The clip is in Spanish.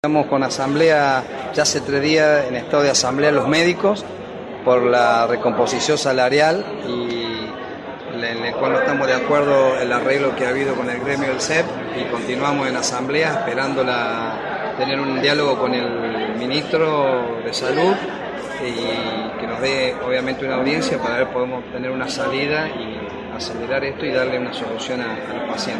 Estamos con asamblea, ya hace 3 días en estado de asamblea los médicos por la recomposición salarial y en el cual no estamos de acuerdo el arreglo que ha habido con el gremio del CEP y continuamos en asamblea esperando tener un diálogo con el ministro de Salud y que nos dé obviamente una audiencia para ver si podemos tener una salida y acelerar esto y darle una solución a los pacientes.